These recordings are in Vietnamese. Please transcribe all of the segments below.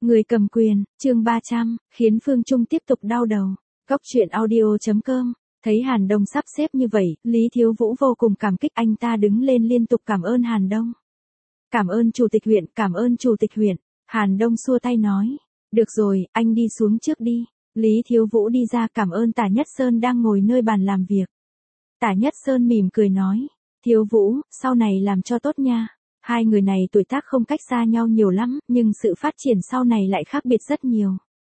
Người cầm quyền, chương 300, khiến Phương Trung tiếp tục đau đầu. Góc truyện audio.com. Thấy Hàn Đông sắp xếp như vậy, Lý Thiếu Vũ vô cùng cảm kích, anh ta đứng lên liên tục cảm ơn Hàn Đông. Cảm ơn chủ tịch huyện, cảm ơn chủ tịch huyện. Hàn Đông xua tay nói. Được rồi, anh đi xuống trước đi. Lý Thiếu Vũ đi ra cảm ơn Tả Nhất Sơn đang ngồi nơi bàn làm việc. Tả Nhất Sơn mỉm cười nói. Thiếu Vũ, sau này làm cho tốt nha. Hai người này tuổi tác không cách xa nhau nhiều lắm, nhưng sự phát triển sau này lại khác biệt rất nhiều.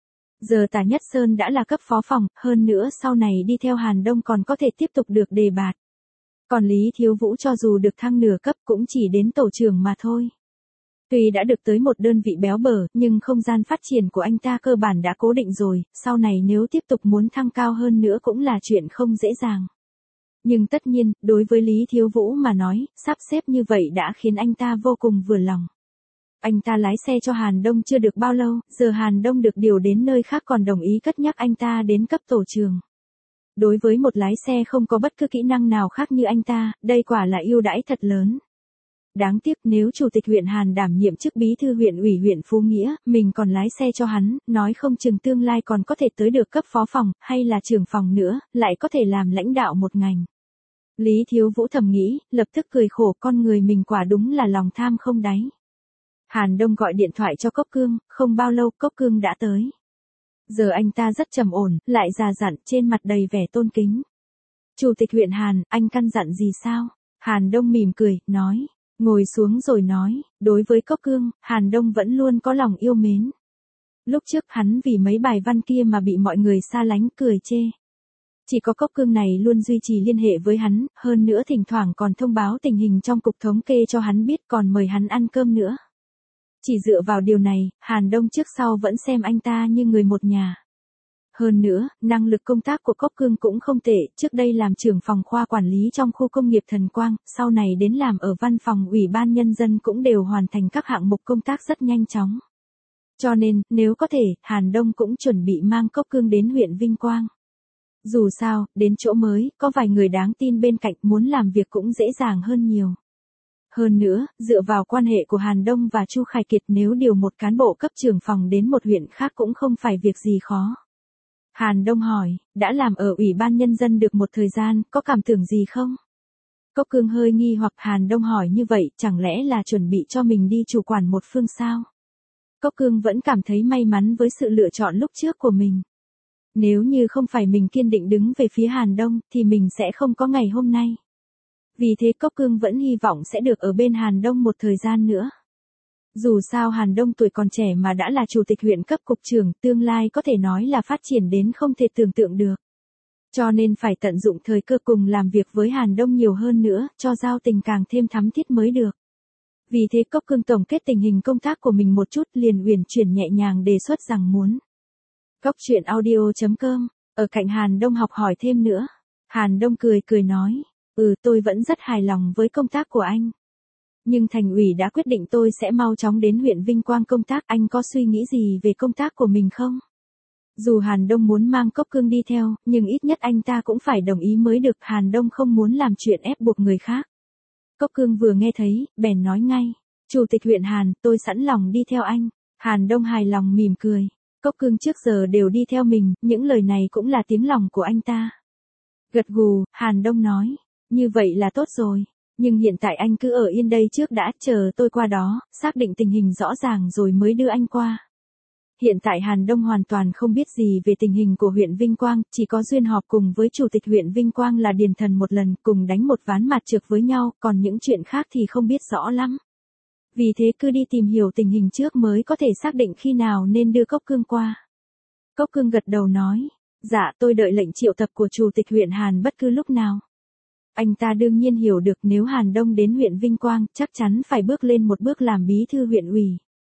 Giờ Tả Nhất Sơn đã là cấp phó phòng, hơn nữa sau này đi theo Hàn Đông còn có thể tiếp tục được đề bạt. Còn Lý Thiếu Vũ cho dù được thăng nửa cấp cũng chỉ đến tổ trưởng mà thôi. Tuy đã được tới một đơn vị béo bở, nhưng không gian phát triển của anh ta cơ bản đã cố định rồi, sau này nếu tiếp tục muốn thăng cao hơn nữa cũng là chuyện không dễ dàng. Nhưng tất nhiên, đối với Lý Thiếu Vũ mà nói, sắp xếp như vậy đã khiến anh ta vô cùng vừa lòng. Anh ta lái xe cho Hàn Đông chưa được bao lâu, giờ Hàn Đông được điều đến nơi khác còn đồng ý cất nhắc anh ta đến cấp tổ trưởng. Đối với một lái xe không có bất cứ kỹ năng nào khác như anh ta, đây quả là ưu đãi thật lớn. Đáng tiếc nếu chủ tịch huyện Hàn đảm nhiệm chức bí thư huyện ủy huyện Phú Nghĩa, mình còn lái xe cho hắn, nói không chừng tương lai còn có thể tới được cấp phó phòng, hay là trưởng phòng nữa, lại có thể làm lãnh đạo một ngành. Lý Thiếu Vũ thầm nghĩ, lập tức cười khổ, con người mình quả đúng là lòng tham không đáy. Hàn Đông gọi điện thoại cho Cốc Cương, không bao lâu Cốc Cương đã tới. Giờ anh ta rất trầm ổn, lại già dặn, trên mặt đầy vẻ tôn kính. Chủ tịch huyện Hàn, anh căn dặn gì sao? Hàn Đông mỉm cười, nói. Ngồi xuống rồi nói, đối với Cốc Cương, Hàn Đông vẫn luôn có lòng yêu mến. Lúc trước hắn vì mấy bài văn kia mà bị mọi người xa lánh cười chê. Chỉ có Cốc Cương này luôn duy trì liên hệ với hắn, hơn nữa thỉnh thoảng còn thông báo tình hình trong cục thống kê cho hắn biết, còn mời hắn ăn cơm nữa. Chỉ dựa vào điều này, Hàn Đông trước sau vẫn xem anh ta như người một nhà. Hơn nữa, năng lực công tác của Cốc Cương cũng không tệ, trước đây làm trưởng phòng khoa quản lý trong khu công nghiệp Thần Quang, sau này đến làm ở văn phòng Ủy ban Nhân dân cũng đều hoàn thành các hạng mục công tác rất nhanh chóng. Cho nên, nếu có thể, Hàn Đông cũng chuẩn bị mang Cốc Cương đến huyện Vinh Quang. Dù sao, đến chỗ mới, có vài người đáng tin bên cạnh, muốn làm việc cũng dễ dàng hơn nhiều. Hơn nữa, dựa vào quan hệ của Hàn Đông và Chu Khải Kiệt, nếu điều một cán bộ cấp trưởng phòng đến một huyện khác cũng không phải việc gì khó. Hàn Đông hỏi, đã làm ở Ủy ban Nhân dân được một thời gian, có cảm tưởng gì không? Cốc Cương hơi nghi hoặc. Hàn Đông hỏi như vậy, chẳng lẽ là chuẩn bị cho mình đi chủ quản một phương sao? Cốc Cương vẫn cảm thấy may mắn với sự lựa chọn lúc trước của mình. Nếu như không phải mình kiên định đứng về phía Hàn Đông, thì mình sẽ không có ngày hôm nay. Vì thế Cốc Cương vẫn hy vọng sẽ được ở bên Hàn Đông một thời gian nữa. Dù sao Hàn Đông tuổi còn trẻ mà đã là chủ tịch huyện cấp cục trưởng, tương lai có thể nói là phát triển đến không thể tưởng tượng được. Cho nên phải tận dụng thời cơ cùng làm việc với Hàn Đông nhiều hơn nữa, cho giao tình càng thêm thắm thiết mới được. Vì thế Cốc Cương tổng kết tình hình công tác của mình một chút, liền uyển chuyển nhẹ nhàng đề xuất rằng muốn. Góc truyện audio.com, ở cạnh Hàn Đông học hỏi thêm nữa. Hàn Đông cười nói, tôi vẫn rất hài lòng với công tác của anh. Nhưng thành ủy đã quyết định tôi sẽ mau chóng đến huyện Vinh Quang công tác, anh có suy nghĩ gì về công tác của mình không? Dù Hàn Đông muốn mang Cốc Cương đi theo, nhưng ít nhất anh ta cũng phải đồng ý mới được, Hàn Đông không muốn làm chuyện ép buộc người khác. Cốc Cương vừa nghe thấy, bèn nói ngay, Chủ tịch huyện Hàn, tôi sẵn lòng đi theo anh. Hàn Đông hài lòng mỉm cười, Cốc Cương trước giờ đều đi theo mình, những lời này cũng là tiếng lòng của anh ta. Gật gù, Hàn Đông nói, như vậy là tốt rồi. Nhưng hiện tại anh cứ ở yên đây trước đã, chờ tôi qua đó, xác định tình hình rõ ràng rồi mới đưa anh qua. Hiện tại Hàn Đông hoàn toàn không biết gì về tình hình của huyện Vinh Quang, chỉ có duyên họp cùng với chủ tịch huyện Vinh Quang là Điền Thần một lần, cùng đánh một ván mặt trược với nhau, còn những chuyện khác thì không biết rõ lắm. Vì thế cứ đi tìm hiểu tình hình trước mới có thể xác định khi nào nên đưa Cốc Cương qua. Cốc Cương gật đầu nói, dạ tôi đợi lệnh triệu tập của chủ tịch huyện Hàn bất cứ lúc nào. Anh ta đương nhiên hiểu được nếu Hàn Đông đến huyện Vinh Quang, chắc chắn phải bước lên một bước làm bí thư huyện ủy.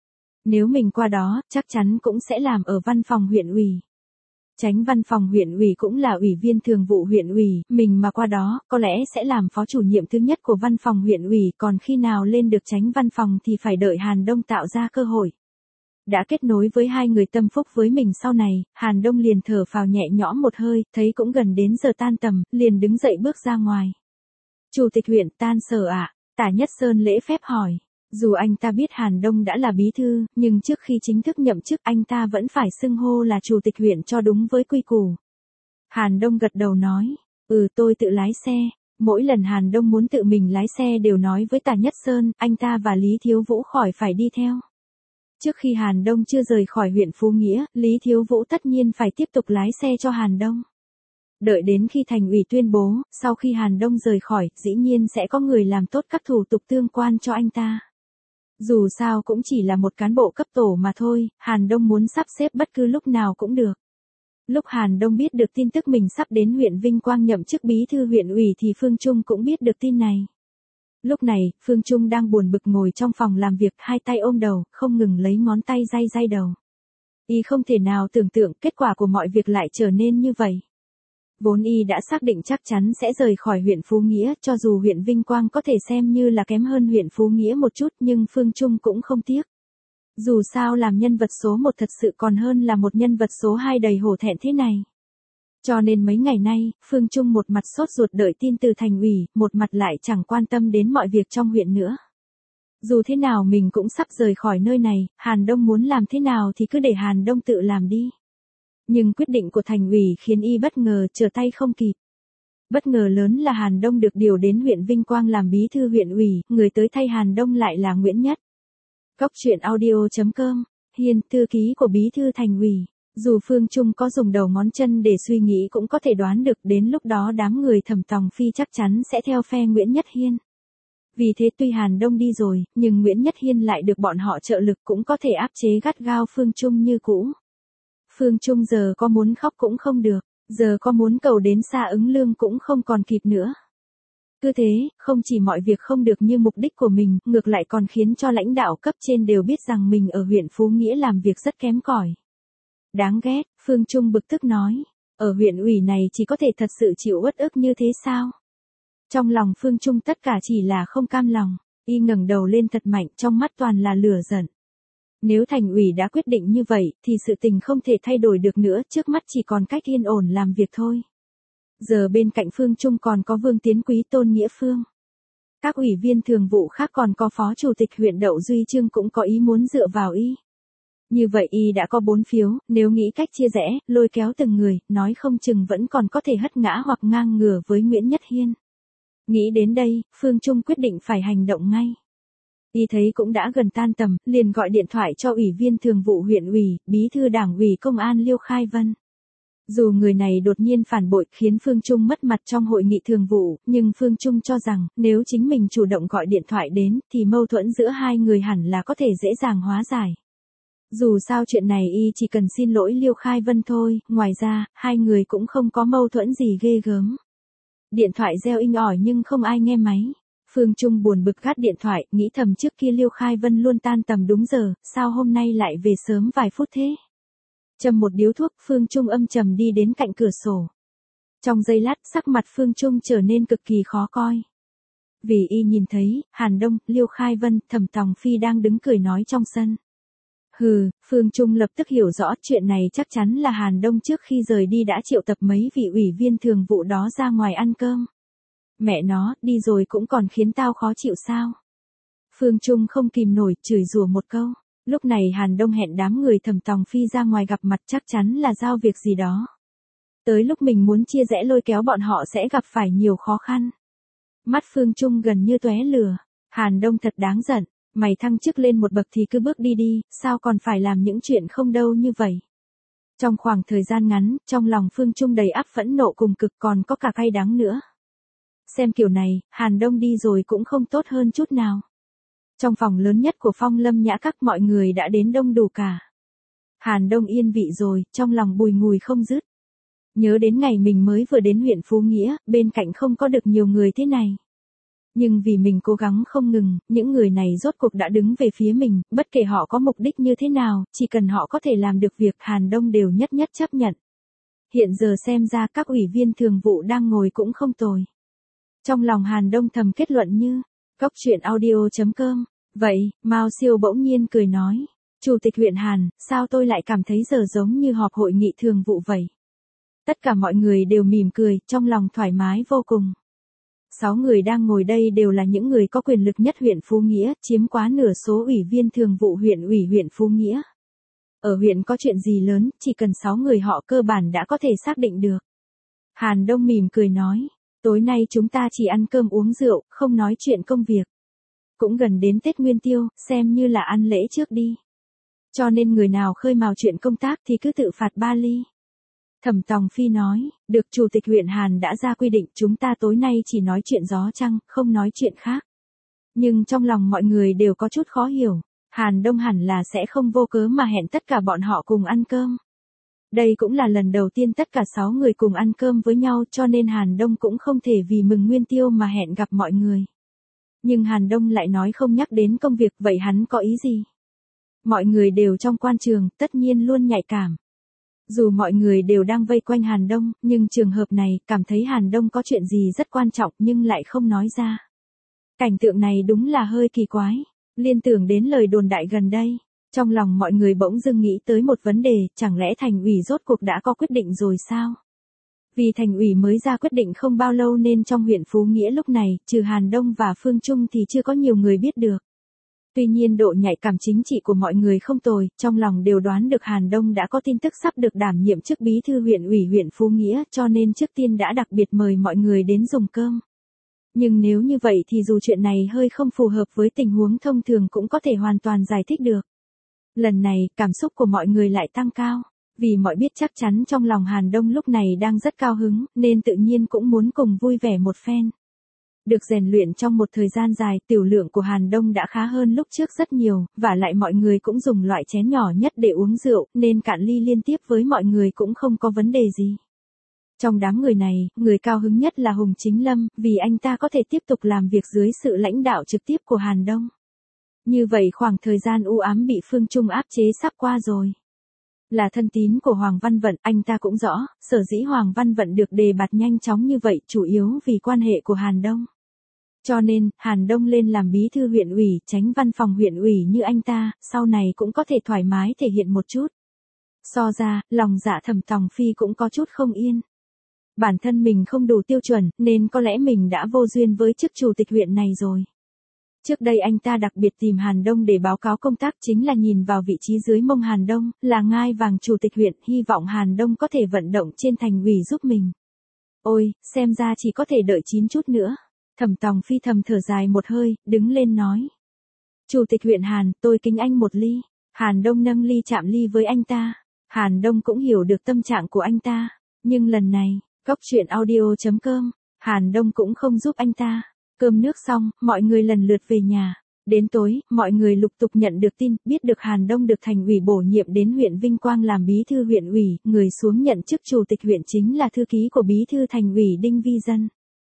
Nếu mình qua đó, chắc chắn cũng sẽ làm ở văn phòng huyện ủy. Chánh văn phòng huyện ủy cũng là ủy viên thường vụ huyện ủy, mình mà qua đó, có lẽ sẽ làm phó chủ nhiệm thứ nhất của văn phòng huyện ủy, còn khi nào lên được chánh văn phòng thì phải đợi Hàn Đông tạo ra cơ hội. Đã kết nối với hai người tâm phúc với mình sau này, Hàn Đông liền thở phào nhẹ nhõm một hơi, thấy cũng gần đến giờ tan tầm, liền đứng dậy bước ra ngoài. Chủ tịch huyện tan sở ạ? Tả Nhất Sơn lễ phép hỏi. Dù anh ta biết Hàn Đông đã là bí thư, nhưng trước khi chính thức nhậm chức anh ta vẫn phải xưng hô là chủ tịch huyện cho đúng với quy củ. Hàn Đông gật đầu nói, tôi tự lái xe. Mỗi lần Hàn Đông muốn tự mình lái xe đều nói với Tả Nhất Sơn, anh ta và Lý Thiếu Vũ khỏi phải đi theo. Trước khi Hàn Đông chưa rời khỏi huyện Phú Nghĩa, Lý Thiếu Vũ tất nhiên phải tiếp tục lái xe cho Hàn Đông. Đợi đến khi thành ủy tuyên bố, sau khi Hàn Đông rời khỏi, dĩ nhiên sẽ có người làm tốt các thủ tục tương quan cho anh ta. Dù sao cũng chỉ là một cán bộ cấp tổ mà thôi, Hàn Đông muốn sắp xếp bất cứ lúc nào cũng được. Lúc Hàn Đông biết được tin tức mình sắp đến huyện Vinh Quang nhậm chức bí thư huyện ủy thì Phương Trung cũng biết được tin này. Lúc này, Phương Trung đang buồn bực ngồi trong phòng làm việc, hai tay ôm đầu, không ngừng lấy ngón tay day đầu. Y không thể nào tưởng tượng kết quả của mọi việc lại trở nên như vậy. Vốn Y đã xác định chắc chắn sẽ rời khỏi huyện Phú Nghĩa, cho dù huyện Vinh Quang có thể xem như là kém hơn huyện Phú Nghĩa một chút nhưng Phương Trung cũng không tiếc. Dù sao làm nhân vật số 1 thật sự còn hơn là một nhân vật số 2 đầy hổ thẹn thế này. Cho nên mấy ngày nay, Phương Trung một mặt sốt ruột đợi tin từ thành ủy, một mặt lại chẳng quan tâm đến mọi việc trong huyện nữa. Dù thế nào mình cũng sắp rời khỏi nơi này, Hàn Đông muốn làm thế nào thì cứ để Hàn Đông tự làm đi. Nhưng quyết định của thành ủy khiến Y bất ngờ, trở tay không kịp. Bất ngờ lớn là Hàn Đông được điều đến huyện Vinh Quang làm bí thư huyện ủy, người tới thay Hàn Đông lại là Nguyễn Nhất. Góc truyện audio.com, Hiền, thư ký của bí thư thành ủy. Dù Phương Trung có dùng đầu ngón chân để suy nghĩ cũng có thể đoán được đến lúc đó đám người Thẩm Tòng Phi chắc chắn sẽ theo phe Nguyễn Nhất Hiên. Vì thế tuy Hàn Đông đi rồi, nhưng Nguyễn Nhất Hiên lại được bọn họ trợ lực cũng có thể áp chế gắt gao Phương Trung như cũ. Phương Trung giờ có muốn khóc cũng không được, giờ có muốn cầu đến Sa Ứng Lương cũng không còn kịp nữa. Cứ thế, không chỉ mọi việc không được như mục đích của mình, ngược lại còn khiến cho lãnh đạo cấp trên đều biết rằng mình ở huyện Phú Nghĩa làm việc rất kém cỏi. Đáng ghét, Phương Trung bực tức nói, ở huyện ủy này chỉ có thể thật sự chịu uất ức như thế sao? Trong lòng Phương Trung tất cả chỉ là không cam lòng, Y ngẩng đầu lên thật mạnh, trong mắt toàn là lửa giận. Nếu thành ủy đã quyết định như vậy, thì sự tình không thể thay đổi được nữa, trước mắt chỉ còn cách yên ổn làm việc thôi. Giờ bên cạnh Phương Trung còn có Vương Tiến Quý, Tôn Nghĩa Phương. Các ủy viên thường vụ khác còn có phó chủ tịch huyện Đậu Duy Trương cũng có ý muốn dựa vào Y. Như vậy Y đã có 4 phiếu, nếu nghĩ cách chia rẽ, lôi kéo từng người, nói không chừng vẫn còn có thể hất ngã hoặc ngang ngửa với Nguyễn Nhất Hiên. Nghĩ đến đây, Phương Trung quyết định phải hành động ngay. Y thấy cũng đã gần tan tầm, liền gọi điện thoại cho ủy viên thường vụ huyện ủy, bí thư đảng ủy công an Liêu Khai Vân. Dù người này đột nhiên phản bội khiến Phương Trung mất mặt trong hội nghị thường vụ, nhưng Phương Trung cho rằng nếu chính mình chủ động gọi điện thoại đến thì mâu thuẫn giữa hai người hẳn là có thể dễ dàng hóa giải. Dù sao chuyện này Y chỉ cần xin lỗi Liêu Khai Vân thôi, ngoài ra, hai người cũng không có mâu thuẫn gì ghê gớm. Điện thoại reo inh ỏi nhưng không ai nghe máy. Phương Trung buồn bực gác điện thoại, nghĩ thầm trước kia Liêu Khai Vân luôn tan tầm đúng giờ, sao hôm nay lại về sớm vài phút thế? Châm một điếu thuốc, Phương Trung âm trầm đi đến cạnh cửa sổ. Trong giây lát, sắc mặt Phương Trung trở nên cực kỳ khó coi. Vì Y nhìn thấy, Hàn Đông, Liêu Khai Vân, Thẩm Tòng Phi đang đứng cười nói trong sân. Hừ, Phương Trung lập tức hiểu rõ chuyện này chắc chắn là Hàn Đông trước khi rời đi đã triệu tập mấy vị ủy viên thường vụ đó ra ngoài ăn cơm. Mẹ nó, đi rồi cũng còn khiến tao khó chịu sao? Phương Trung không kìm nổi, chửi rủa một câu. Lúc này Hàn Đông hẹn đám người Thẩm Tòng Phi ra ngoài gặp mặt chắc chắn là giao việc gì đó. Tới lúc mình muốn chia rẽ lôi kéo bọn họ sẽ gặp phải nhiều khó khăn. Mắt Phương Trung gần như tóe lửa. Hàn Đông thật đáng giận. Mày thăng chức lên một bậc thì cứ bước đi đi, sao còn phải làm những chuyện không đâu như vậy. Trong khoảng thời gian ngắn, trong lòng Phương Trung đầy áp phẫn nộ cùng cực còn có cả cay đắng nữa. Xem kiểu này, Hàn Đông đi rồi cũng không tốt hơn chút nào. Trong phòng lớn nhất của Phong Lâm Nhã Các mọi người đã đến đông đủ cả. Hàn Đông yên vị rồi, trong lòng bùi ngùi không dứt. Nhớ đến ngày mình mới vừa đến huyện Phú Nghĩa, bên cạnh không có được nhiều người thế này. Nhưng vì mình cố gắng không ngừng, những người này rốt cuộc đã đứng về phía mình, bất kể họ có mục đích như thế nào, chỉ cần họ có thể làm được việc Hàn Đông đều nhất nhất chấp nhận. Hiện giờ xem ra các ủy viên thường vụ đang ngồi cũng không tồi. Trong lòng Hàn Đông thầm kết luận như, góc truyện audio.com, vậy, Mao Siêu bỗng nhiên cười nói, Chủ tịch huyện Hàn, sao tôi lại cảm thấy giờ giống như họp hội nghị thường vụ vậy? Tất cả mọi người đều mỉm cười, trong lòng thoải mái vô cùng. 6 người đang ngồi đây đều là những người có quyền lực nhất huyện Phú Nghĩa, chiếm quá nửa số ủy viên thường vụ huyện Phú Nghĩa. Ở huyện có chuyện gì lớn, chỉ cần 6 người họ cơ bản đã có thể xác định được. Hàn Đông mỉm cười nói, tối nay chúng ta chỉ ăn cơm uống rượu, không nói chuyện công việc. Cũng gần đến Tết Nguyên Tiêu, xem như là ăn lễ trước đi. Cho nên người nào khơi mào chuyện công tác thì cứ tự phạt 3 ly. Thẩm Tòng Phi nói, được Chủ tịch huyện Hàn đã ra quy định chúng ta tối nay chỉ nói chuyện gió trăng, không nói chuyện khác. Nhưng trong lòng mọi người đều có chút khó hiểu, Hàn Đông hẳn là sẽ không vô cớ mà hẹn tất cả bọn họ cùng ăn cơm. Đây cũng là lần đầu tiên tất cả 6 người cùng ăn cơm với nhau cho nên Hàn Đông cũng không thể vì mừng Nguyên Tiêu mà hẹn gặp mọi người. Nhưng Hàn Đông lại nói không nhắc đến công việc, vậy hắn có ý gì? Mọi người đều trong quan trường, tất nhiên luôn nhạy cảm. Dù mọi người đều đang vây quanh Hàn Đông, nhưng trường hợp này, cảm thấy Hàn Đông có chuyện gì rất quan trọng nhưng lại không nói ra. Cảnh tượng này đúng là hơi kỳ quái. Liên tưởng đến lời đồn đại gần đây. Trong lòng mọi người bỗng dưng nghĩ tới một vấn đề, chẳng lẽ thành ủy rốt cuộc đã có quyết định rồi sao? Vì thành ủy mới ra quyết định không bao lâu nên trong huyện Phú Nghĩa lúc này, trừ Hàn Đông và Phương Trung thì chưa có nhiều người biết được. Tuy nhiên độ nhạy cảm chính trị của mọi người không tồi, trong lòng đều đoán được Hàn Đông đã có tin tức sắp được đảm nhiệm chức bí thư huyện ủy huyện Phú Nghĩa cho nên trước tiên đã đặc biệt mời mọi người đến dùng cơm. Nhưng nếu như vậy thì dù chuyện này hơi không phù hợp với tình huống thông thường cũng có thể hoàn toàn giải thích được. Lần này, cảm xúc của mọi người lại tăng cao, vì mọi biết chắc chắn trong lòng Hàn Đông lúc này đang rất cao hứng, nên tự nhiên cũng muốn cùng vui vẻ một phen. Được rèn luyện trong một thời gian dài, tiểu lượng của Hàn Đông đã khá hơn lúc trước rất nhiều, và lại mọi người cũng dùng loại chén nhỏ nhất để uống rượu, nên cạn ly liên tiếp với mọi người cũng không có vấn đề gì. Trong đám người này, người cao hứng nhất là Hùng Chính Lâm, vì anh ta có thể tiếp tục làm việc dưới sự lãnh đạo trực tiếp của Hàn Đông. Như vậy khoảng thời gian u ám bị Phương Trung áp chế sắp qua rồi. Là thân tín của Hoàng Văn Vận, anh ta cũng rõ, sở dĩ Hoàng Văn Vận được đề bạt nhanh chóng như vậy chủ yếu vì quan hệ của Hàn Đông. Cho nên, Hàn Đông lên làm bí thư huyện ủy, tránh văn phòng huyện ủy như anh ta, sau này cũng có thể thoải mái thể hiện một chút. So ra, lòng dạ Thẩm Tòng Phi cũng có chút không yên. Bản thân mình không đủ tiêu chuẩn, nên có lẽ mình đã vô duyên với chức chủ tịch huyện này rồi. Trước đây anh ta đặc biệt tìm Hàn Đông để báo cáo công tác chính là nhìn vào vị trí dưới mông Hàn Đông, là ngai vàng chủ tịch huyện, hy vọng Hàn Đông có thể vận động trên thành ủy giúp mình. Ôi, xem ra chỉ có thể đợi 9 chút nữa. Thẩm Tòng Phi thầm thở dài một hơi, đứng lên nói. Chủ tịch huyện Hàn, tôi kính anh một ly. Hàn Đông nâng ly chạm ly với anh ta. Hàn Đông cũng hiểu được tâm trạng của anh ta. Nhưng lần này, Cóc truyện audio.com, Hàn Đông cũng không giúp anh ta. Cơm nước xong, mọi người lần lượt về nhà. Đến tối, mọi người lục tục nhận được tin, biết được Hàn Đông được thành ủy bổ nhiệm đến huyện Vinh Quang làm bí thư huyện ủy, người xuống nhận chức chủ tịch huyện chính là thư ký của bí thư thành ủy Đinh Vi Dân.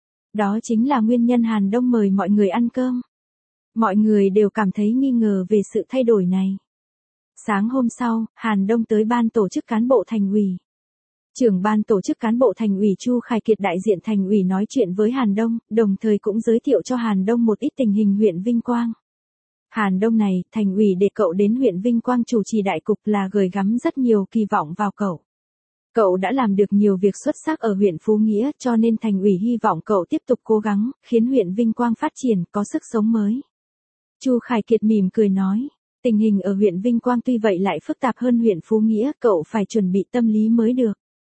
Đó chính là nguyên nhân Hàn Đông mời mọi người ăn cơm. Mọi người đều cảm thấy nghi ngờ về sự thay đổi này. Sáng hôm sau, Hàn Đông tới ban tổ chức cán bộ thành ủy. Trưởng ban tổ chức cán bộ thành ủy Chu Khải Kiệt đại diện thành ủy nói chuyện với Hàn Đông, đồng thời cũng giới thiệu cho Hàn Đông một ít tình hình huyện Vinh Quang. Hàn Đông này, thành ủy để cậu đến huyện Vinh Quang chủ trì đại cục là gửi gắm rất nhiều kỳ vọng vào cậu. Cậu đã làm được nhiều việc xuất sắc ở huyện Phú Nghĩa cho nên thành ủy hy vọng cậu tiếp tục cố gắng, khiến huyện Vinh Quang phát triển, có sức sống mới. Chu Khải Kiệt mỉm cười nói, tình hình ở huyện Vinh Quang tuy vậy lại phức tạp hơn huyện Phú Nghĩa, cậu phải chuẩn bị tâm lý mới được.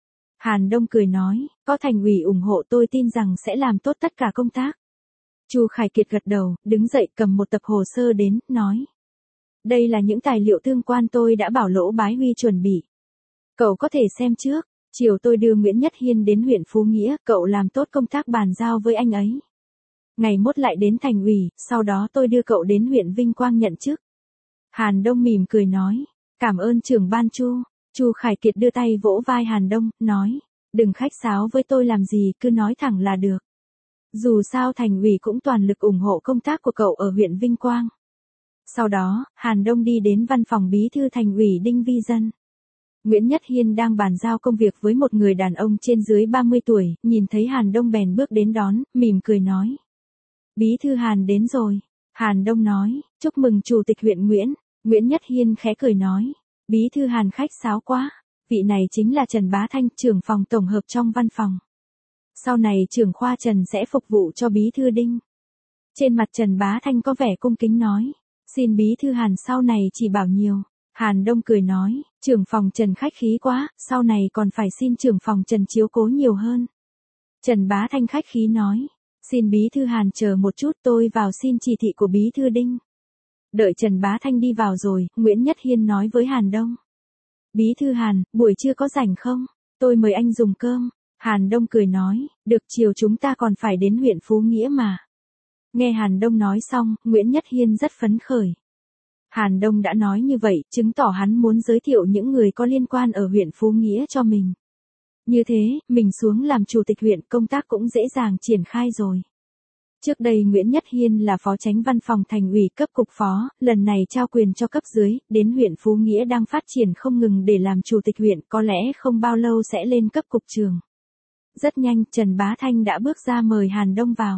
Hàn Đông cười nói, có thành ủy ủng hộ tôi tin rằng sẽ làm tốt tất cả công tác. Chu Khải Kiệt gật đầu, đứng dậy cầm một tập hồ sơ đến, nói. Đây là những tài liệu tương quan tôi đã bảo Lỗ Bái Huy chuẩn bị. Cậu có thể xem trước, chiều tôi đưa Nguyễn Nhất Hiên đến huyện Phú Nghĩa, cậu làm tốt công tác bàn giao với anh ấy. Ngày mốt lại đến thành ủy, sau đó tôi đưa cậu đến huyện Vinh Quang nhận chức. Hàn Đông mỉm cười nói, cảm ơn trưởng ban Chu. Chu Khải Kiệt đưa tay vỗ vai Hàn Đông, nói, đừng khách sáo với tôi làm gì, cứ nói thẳng là được. Dù sao thành ủy cũng toàn lực ủng hộ công tác của cậu ở huyện Vinh Quang. Sau đó, Hàn Đông đi đến văn phòng bí thư thành ủy Đinh Vi Dân. Nguyễn Nhất Hiên đang bàn giao công việc với một người đàn ông trên dưới 30 tuổi, nhìn thấy Hàn Đông bèn bước đến đón, mỉm cười nói. Bí thư Hàn đến rồi. Hàn Đông nói, chúc mừng chủ tịch huyện Nguyễn. Nguyễn Nhất Hiên khẽ cười nói. Bí thư Hàn khách sáo quá, vị này chính là Trần Bá Thanh, trưởng phòng tổng hợp trong văn phòng. Sau này trưởng khoa Trần sẽ phục vụ cho bí thư Đinh. Trên mặt Trần Bá Thanh có vẻ cung kính nói. Xin bí thư Hàn sau này chỉ bảo nhiều. Hàn Đông cười nói, trưởng phòng Trần khách khí quá, sau này còn phải xin trưởng phòng Trần chiếu cố nhiều hơn. Trần Bá Thanh khách khí nói, xin bí thư Hàn chờ một chút tôi vào xin chỉ thị của bí thư Đinh. Đợi Trần Bá Thanh đi vào rồi, Nguyễn Nhất Hiên nói với Hàn Đông. Bí thư Hàn, buổi trưa có rảnh không? Tôi mời anh dùng cơm. Hàn Đông cười nói, được chiều chúng ta còn phải đến huyện Phú Nghĩa mà. Nghe Hàn Đông nói xong, Nguyễn Nhất Hiên rất phấn khởi. Hàn Đông đã nói như vậy, chứng tỏ hắn muốn giới thiệu những người có liên quan ở huyện Phú Nghĩa cho mình. Như thế, mình xuống làm chủ tịch huyện, công tác cũng dễ dàng triển khai rồi. Trước đây Nguyễn Nhất Hiên là phó chánh văn phòng thành ủy cấp cục phó, lần này trao quyền cho cấp dưới, đến huyện Phú Nghĩa đang phát triển không ngừng để làm chủ tịch huyện, có lẽ không bao lâu sẽ lên cấp cục trưởng. Rất nhanh, Trần Bá Thanh đã bước ra mời Hàn Đông vào.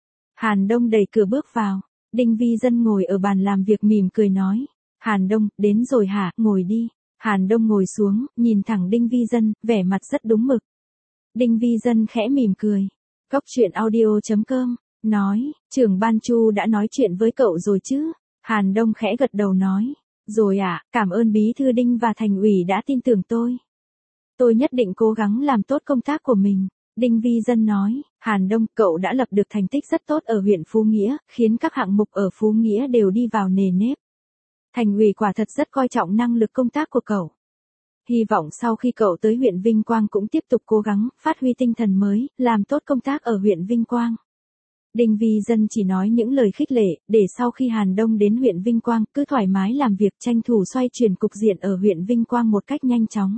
Hàn Đông đẩy cửa bước vào. Đinh Vi Dân ngồi ở bàn làm việc mỉm cười nói. Hàn Đông, đến rồi hả, ngồi đi. Hàn Đông ngồi xuống, nhìn thẳng Đinh Vi Dân, vẻ mặt rất đúng mực. Đinh Vi Dân khẽ mỉm cười. Góc truyện audio.com, nói, trưởng ban Chu đã nói chuyện với cậu rồi chứ? Hàn Đông khẽ gật đầu nói. Rồi ạ, cảm ơn bí thư Đinh và thành ủy đã tin tưởng tôi. Tôi nhất định cố gắng làm tốt công tác của mình. Đinh Vi Dân nói, Hàn Đông, cậu đã lập được thành tích rất tốt ở huyện Phú Nghĩa, khiến các hạng mục ở Phú Nghĩa đều đi vào nề nếp. Thành ủy quả thật rất coi trọng năng lực công tác của cậu. Hy vọng sau khi cậu tới huyện Vinh Quang cũng tiếp tục cố gắng, phát huy tinh thần mới, làm tốt công tác ở huyện Vinh Quang. Đinh Vi Dân chỉ nói những lời khích lệ, để sau khi Hàn Đông đến huyện Vinh Quang, cứ thoải mái làm việc tranh thủ xoay chuyển cục diện ở huyện Vinh Quang một cách nhanh chóng.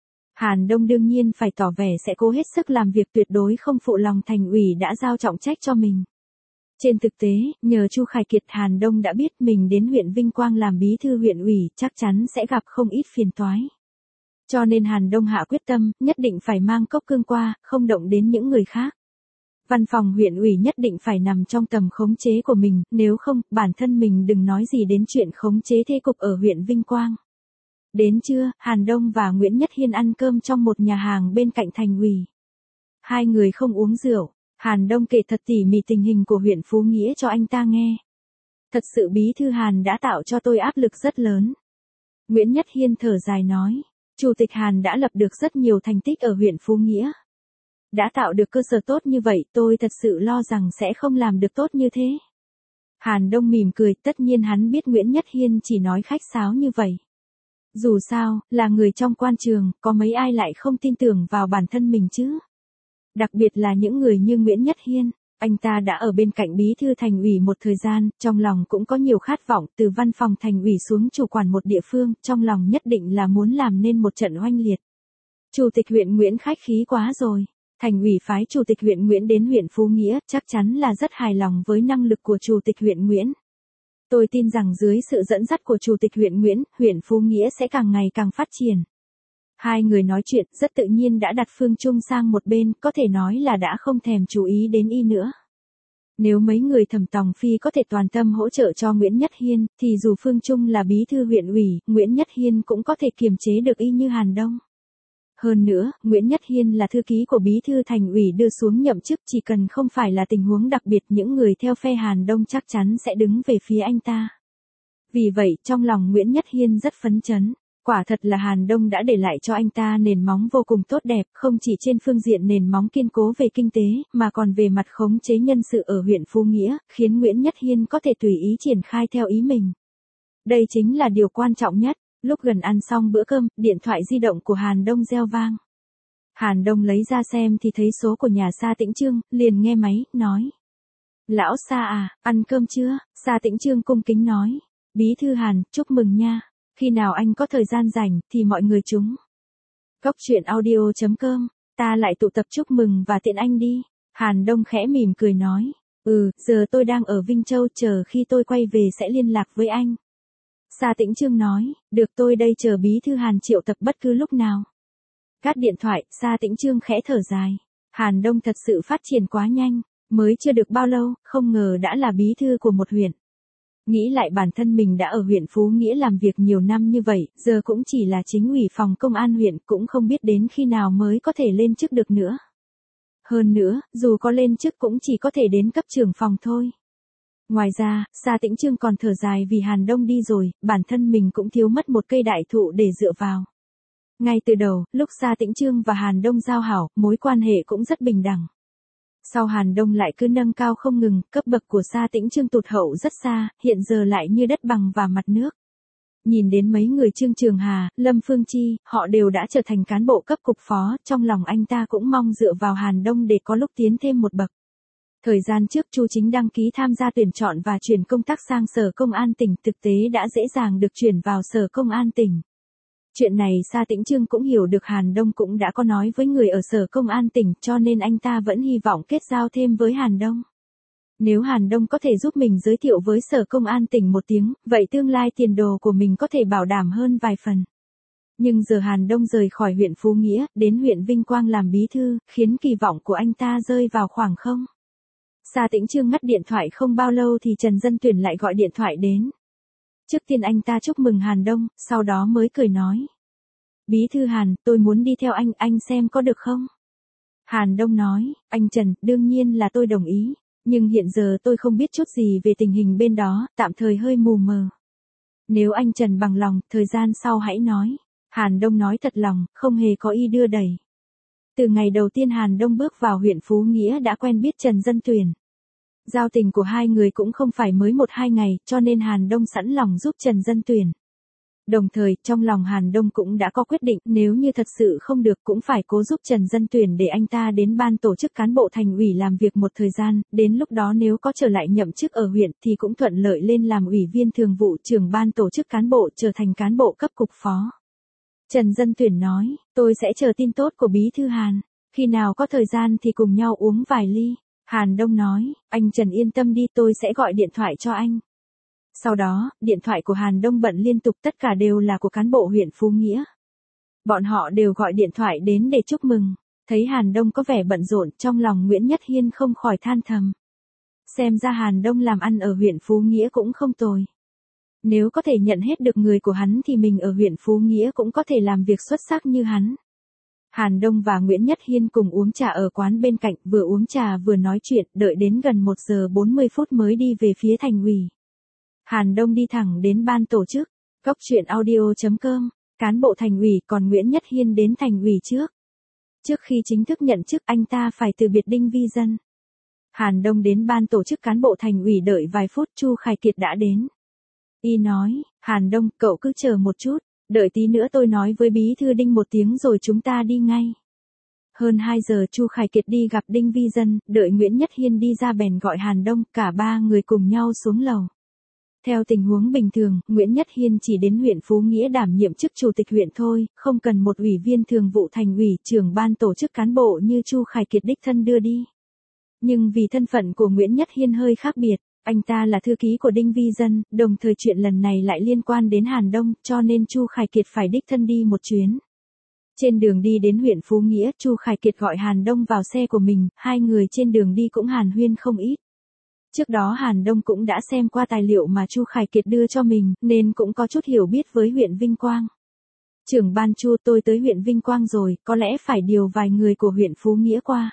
Hàn Đông đương nhiên phải tỏ vẻ sẽ cố hết sức làm việc, tuyệt đối không phụ lòng thành ủy đã giao trọng trách cho mình. Trên thực tế, nhờ Chu Khải Kiệt, Hàn Đông đã biết mình đến huyện Vinh Quang làm bí thư huyện ủy, chắc chắn sẽ gặp không ít phiền toái. Cho nên Hàn Đông hạ quyết tâm, nhất định phải mang cốc cương qua, không động đến những người khác. Văn phòng huyện ủy nhất định phải nằm trong tầm khống chế của mình, nếu không, bản thân mình đừng nói gì đến chuyện khống chế thế cục ở huyện Vinh Quang. Đến trưa, Hàn Đông và Nguyễn Nhất Hiên ăn cơm trong một nhà hàng bên cạnh thành ủy. Hai người không uống rượu, Hàn Đông kể thật tỉ mỉ tình hình của huyện Phú Nghĩa cho anh ta nghe. Thật sự bí thư Hàn đã tạo cho tôi áp lực rất lớn. Nguyễn Nhất Hiên thở dài nói, Chủ tịch Hàn đã lập được rất nhiều thành tích ở huyện Phú Nghĩa. Đã tạo được cơ sở tốt như vậy, tôi thật sự lo rằng sẽ không làm được tốt như thế. Hàn Đông mỉm cười, tất nhiên hắn biết Nguyễn Nhất Hiên chỉ nói khách sáo như vậy. Dù sao, là người trong quan trường, có mấy ai lại không tin tưởng vào bản thân mình chứ? Đặc biệt là những người như Nguyễn Nhất Hiên, anh ta đã ở bên cạnh bí thư thành ủy một thời gian, trong lòng cũng có nhiều khát vọng, từ văn phòng thành ủy xuống chủ quản một địa phương, trong lòng nhất định là muốn làm nên một trận oanh liệt. Chủ tịch huyện Nguyễn khách khí quá rồi. Thành ủy phái Chủ tịch huyện Nguyễn đến huyện Phú Nghĩa, chắc chắn là rất hài lòng với năng lực của Chủ tịch huyện Nguyễn. Tôi tin rằng dưới sự dẫn dắt của Chủ tịch huyện Nguyễn, huyện Phú Nghĩa sẽ càng ngày càng phát triển. Hai người nói chuyện rất tự nhiên đã đặt Phương Trung sang một bên, có thể nói là đã không thèm chú ý đến y nữa. Nếu mấy người Thẩm Tòng Phi có thể toàn tâm hỗ trợ cho Nguyễn Nhất Hiên, thì dù Phương Trung là bí thư huyện ủy, Nguyễn Nhất Hiên cũng có thể kiềm chế được y như Hàn Đông. Hơn nữa, Nguyễn Nhất Hiên là thư ký của bí thư thành ủy đưa xuống nhậm chức, chỉ cần không phải là tình huống đặc biệt, những người theo phe Hàn Đông chắc chắn sẽ đứng về phía anh ta. Vì vậy, trong lòng Nguyễn Nhất Hiên rất phấn chấn. Quả thật là Hàn Đông đã để lại cho anh ta nền móng vô cùng tốt đẹp, không chỉ trên phương diện nền móng kiên cố về kinh tế, mà còn về mặt khống chế nhân sự ở huyện Phú Nghĩa, khiến Nguyễn Nhất Hiên có thể tùy ý triển khai theo ý mình. Đây chính là điều quan trọng nhất. Lúc gần ăn xong bữa cơm, điện thoại di động của Hàn Đông reo vang. Hàn Đông lấy ra xem thì thấy số của nhà Sa Tĩnh Trương, liền nghe máy, nói. Lão Sa à, ăn cơm chưa? Sa Tĩnh Trương cung kính nói. Bí thư Hàn, chúc mừng nha. Khi nào anh có thời gian rảnh, thì mọi người chúng. Góc truyện audio.com, ta lại tụ tập chúc mừng và tiện anh đi. Hàn Đông khẽ mỉm cười nói. Giờ tôi đang ở Vinh Châu, chờ khi tôi quay về sẽ liên lạc với anh. Sa Tĩnh Trương nói, được, tôi đây chờ bí thư Hàn triệu tập bất cứ lúc nào. Cắt điện thoại, Sa Tĩnh Trương khẽ thở dài. Hàn Đông thật sự phát triển quá nhanh, mới chưa được bao lâu, không ngờ đã là bí thư của một huyện. Nghĩ lại bản thân mình đã ở huyện Phú Nghĩa làm việc nhiều năm như vậy, giờ cũng chỉ là chính ủy phòng công an huyện, cũng không biết đến khi nào mới có thể lên chức được nữa. Hơn nữa, dù có lên chức cũng chỉ có thể đến cấp trưởng phòng thôi. Ngoài ra, Sa Tĩnh Chương còn thở dài vì Hàn Đông đi rồi, bản thân mình cũng thiếu mất một cây đại thụ để dựa vào. Ngay từ đầu, lúc Sa Tĩnh Chương và Hàn Đông giao hảo, mối quan hệ cũng rất bình đẳng. Sau Hàn Đông lại cứ nâng cao không ngừng, cấp bậc của Sa Tĩnh Chương tụt hậu rất xa, hiện giờ lại như đất bằng và mặt nước. Nhìn đến mấy người Trương Trường Hà, Lâm Phương Chi, họ đều đã trở thành cán bộ cấp cục phó, trong lòng anh ta cũng mong dựa vào Hàn Đông để có lúc tiến thêm một bậc. Thời gian trước Chu Chính đăng ký tham gia tuyển chọn và chuyển công tác sang Sở Công an tỉnh, thực tế đã dễ dàng được chuyển vào Sở Công an tỉnh. Chuyện này Sa Tĩnh Chương cũng hiểu được, Hàn Đông cũng đã có nói với người ở Sở Công an tỉnh, cho nên anh ta vẫn hy vọng kết giao thêm với Hàn Đông. Nếu Hàn Đông có thể giúp mình giới thiệu với Sở Công an tỉnh một tiếng, vậy tương lai tiền đồ của mình có thể bảo đảm hơn vài phần. Nhưng giờ Hàn Đông rời khỏi huyện Phú Nghĩa, đến huyện Vinh Quang làm bí thư, khiến kỳ vọng của anh ta rơi vào khoảng không. Sa Tĩnh Chương ngắt điện thoại không bao lâu thì Trần Dân Tuyển lại gọi điện thoại đến. Trước tiên anh ta chúc mừng Hàn Đông, sau đó mới cười nói. Bí thư Hàn, tôi muốn đi theo anh xem có được không? Hàn Đông nói, anh Trần, đương nhiên là tôi đồng ý, nhưng hiện giờ tôi không biết chút gì về tình hình bên đó, tạm thời hơi mù mờ. Nếu anh Trần bằng lòng, thời gian sau hãy nói. Hàn Đông nói thật lòng, không hề có ý đưa đẩy. Từ ngày đầu tiên Hàn Đông bước vào huyện Phú Nghĩa đã quen biết Trần Dân Tuyển. Giao tình của hai người cũng không phải mới 1-2 ngày, cho nên Hàn Đông sẵn lòng giúp Trần Dân Tuyển. Đồng thời, trong lòng Hàn Đông cũng đã có quyết định, nếu như thật sự không được cũng phải cố giúp Trần Dân Tuyển để anh ta đến ban tổ chức cán bộ thành ủy làm việc một thời gian, đến lúc đó nếu có trở lại nhậm chức ở huyện thì cũng thuận lợi lên làm ủy viên thường vụ trưởng ban tổ chức cán bộ, trở thành cán bộ cấp cục phó. Trần Dân Tuyển nói, tôi sẽ chờ tin tốt của bí thư Hàn, khi nào có thời gian thì cùng nhau uống vài ly. Hàn Đông nói, anh Trần yên tâm đi, tôi sẽ gọi điện thoại cho anh. Sau đó, điện thoại của Hàn Đông bận liên tục, tất cả đều là của cán bộ huyện Phú Nghĩa. Bọn họ đều gọi điện thoại đến để chúc mừng. Thấy Hàn Đông có vẻ bận rộn, trong lòng Nguyễn Nhất Hiên không khỏi than thầm. Xem ra Hàn Đông làm ăn ở huyện Phú Nghĩa cũng không tồi. Nếu có thể nhận hết được người của hắn thì mình ở huyện Phú Nghĩa cũng có thể làm việc xuất sắc như hắn. Hàn Đông và Nguyễn Nhất Hiên cùng uống trà ở quán bên cạnh, vừa uống trà vừa nói chuyện, đợi đến gần 1 giờ 40 phút mới đi về phía thành ủy. Hàn Đông đi thẳng đến ban tổ chức, Cóc Truyện Audio.com, cán bộ thành ủy, còn Nguyễn Nhất Hiên đến thành ủy trước. Trước khi chính thức nhận chức anh ta phải từ biệt Đinh Vi Dân. Hàn Đông đến ban tổ chức cán bộ thành ủy đợi vài phút, Chu Khải Kiệt đã đến. Y nói, Hàn Đông, cậu cứ chờ một chút, đợi tí nữa tôi nói với bí thư Đinh một tiếng rồi chúng ta đi ngay. Hơn 2 giờ Chu Khải Kiệt đi gặp Đinh Vi Dân, đợi Nguyễn Nhất Hiên đi ra bèn gọi Hàn Đông, cả ba người cùng nhau xuống lầu. Theo tình huống bình thường, Nguyễn Nhất Hiên chỉ đến huyện Phú Nghĩa đảm nhiệm chức chủ tịch huyện thôi, không cần một ủy viên thường vụ thành ủy, trưởng ban tổ chức cán bộ như Chu Khải Kiệt đích thân đưa đi. Nhưng vì thân phận của Nguyễn Nhất Hiên hơi khác biệt, anh ta là thư ký của Đinh Vi Dân, đồng thời chuyện lần này lại liên quan đến Hàn Đông, cho nên Chu Khải Kiệt phải đích thân đi một chuyến. Trên đường đi đến huyện Phú Nghĩa, Chu Khải Kiệt gọi Hàn Đông vào xe của mình, hai người trên đường đi cũng hàn huyên không ít. Trước đó Hàn Đông cũng đã xem qua tài liệu mà Chu Khải Kiệt đưa cho mình, nên cũng có chút hiểu biết với huyện Vinh Quang. Trưởng ban Chu, tôi tới huyện Vinh Quang rồi, có lẽ phải điều vài người của huyện Phú Nghĩa qua.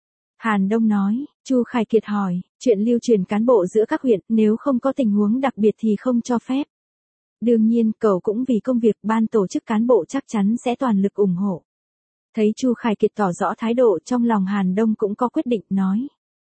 Hàn Đông nói, Chu Khải Kiệt hỏi, chuyện lưu truyền cán bộ giữa các huyện, nếu không có tình huống đặc biệt thì không cho phép. Đương nhiên, cậu cũng vì công việc, ban tổ chức cán bộ chắc chắn sẽ toàn lực ủng hộ. Thấy Chu Khải Kiệt tỏ rõ thái độ, trong lòng Hàn Đông cũng có quyết định, nói.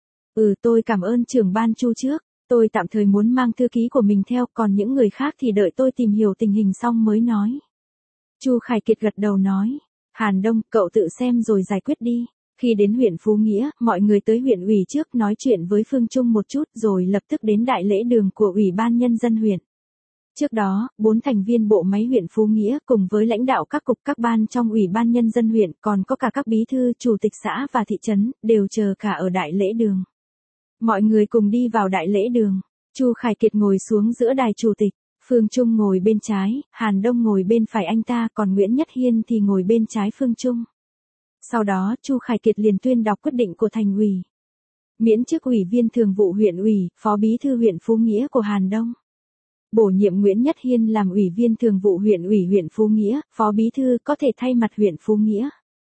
Tôi cảm ơn trưởng ban Chu trước, tôi tạm thời muốn mang thư ký của mình theo, còn những người khác thì đợi tôi tìm hiểu tình hình xong mới nói. Chu Khải Kiệt gật đầu nói, Hàn Đông, cậu tự xem rồi giải quyết đi. Khi đến huyện Phú Nghĩa, mọi người tới huyện ủy trước nói chuyện với Phương Trung một chút rồi lập tức đến đại lễ đường của Ủy ban Nhân dân huyện. Trước đó, 4 thành viên bộ máy huyện Phú Nghĩa cùng với lãnh đạo các cục các ban trong Ủy ban Nhân dân huyện, còn có cả các bí thư, chủ tịch xã và thị trấn, đều chờ cả ở đại lễ đường. Mọi người cùng đi vào đại lễ đường. Chu Khải Kiệt ngồi xuống giữa đài chủ tịch, Phương Trung ngồi bên trái, Hàn Đông ngồi bên phải anh ta, còn Nguyễn Nhất Hiên thì ngồi bên trái Phương Trung. Sau đó, Chu Khải Kiệt liền tuyên đọc quyết định của thành ủy. Miễn chức ủy viên thường vụ huyện ủy, phó bí thư huyện Phú Nghĩa của Hàn Đông. Bổ nhiệm Nguyễn Nhất Hiên làm ủy viên thường vụ huyện ủy huyện Phú Nghĩa, phó bí thư có thể thay mặt huyện Phú Nghĩa.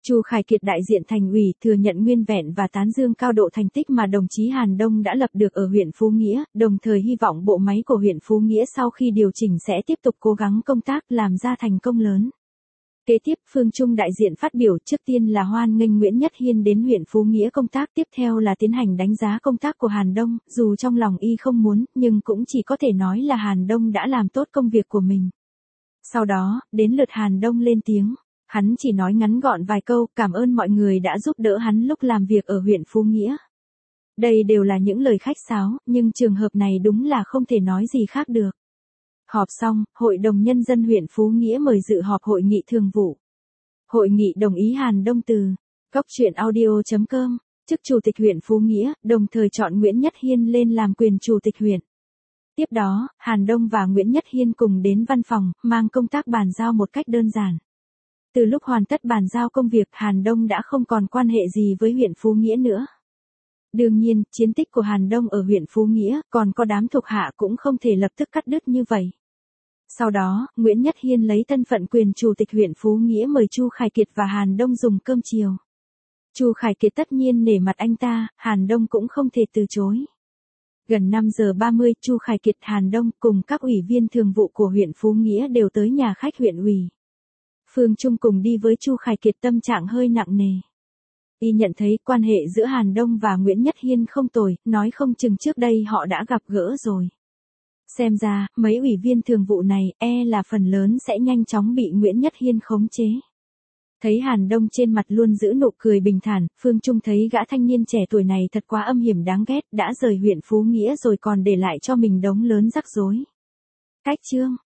Chu Khải Kiệt đại diện thành ủy thừa nhận nguyên vẹn và tán dương cao độ thành tích mà đồng chí Hàn Đông đã lập được ở huyện Phú Nghĩa, đồng thời hy vọng bộ máy của huyện Phú Nghĩa sau khi điều chỉnh sẽ tiếp tục cố gắng công tác làm ra thành công lớn. Kế tiếp, Phương Trung đại diện phát biểu, trước tiên là hoan nghênh Nguyễn Nhất Hiên đến huyện Phú Nghĩa công tác, tiếp theo là tiến hành đánh giá công tác của Hàn Đông, dù trong lòng y không muốn, nhưng cũng chỉ có thể nói là Hàn Đông đã làm tốt công việc của mình. Sau đó, đến lượt Hàn Đông lên tiếng. Hắn chỉ nói ngắn gọn vài câu, cảm ơn mọi người đã giúp đỡ hắn lúc làm việc ở huyện Phú Nghĩa. Đây đều là những lời khách sáo, nhưng trường hợp này đúng là không thể nói gì khác được. Họp xong, Hội đồng Nhân dân huyện Phú Nghĩa mời dự họp hội nghị thường vụ. Hội nghị đồng ý Hàn Đông từ coctruyện.audio.com, chức chủ tịch huyện Phú Nghĩa, đồng thời chọn Nguyễn Nhất Hiên lên làm quyền chủ tịch huyện. Tiếp đó, Hàn Đông và Nguyễn Nhất Hiên cùng đến văn phòng, mang công tác bàn giao một cách đơn giản. Từ lúc hoàn tất bàn giao công việc, Hàn Đông đã không còn quan hệ gì với huyện Phú Nghĩa nữa. Đương nhiên, chiến tích của Hàn Đông ở huyện Phú Nghĩa, còn có đám thuộc hạ cũng không thể lập tức cắt đứt như vậy. Sau đó, Nguyễn Nhất Hiên lấy thân phận quyền chủ tịch huyện Phú Nghĩa mời Chu Khải Kiệt và Hàn Đông dùng cơm chiều. Chu Khải Kiệt tất nhiên nể mặt anh ta, Hàn Đông cũng không thể từ chối. Gần 5 giờ 30, Chu Khải Kiệt, Hàn Đông cùng các ủy viên thường vụ của huyện Phú Nghĩa đều tới nhà khách huyện ủy. Phương Trung cùng đi với Chu Khải Kiệt, tâm trạng hơi nặng nề. Y nhận thấy quan hệ giữa Hàn Đông và Nguyễn Nhất Hiên không tồi, nói không chừng trước đây họ đã gặp gỡ rồi. Xem ra, mấy ủy viên thường vụ này, là phần lớn sẽ nhanh chóng bị Nguyễn Nhất Hiên khống chế. Thấy Hàn Đông trên mặt luôn giữ nụ cười bình thản, Phương Trung thấy gã thanh niên trẻ tuổi này thật quá âm hiểm đáng ghét, đã rời huyện Phú Nghĩa rồi còn để lại cho mình đống lớn rắc rối. Cách chương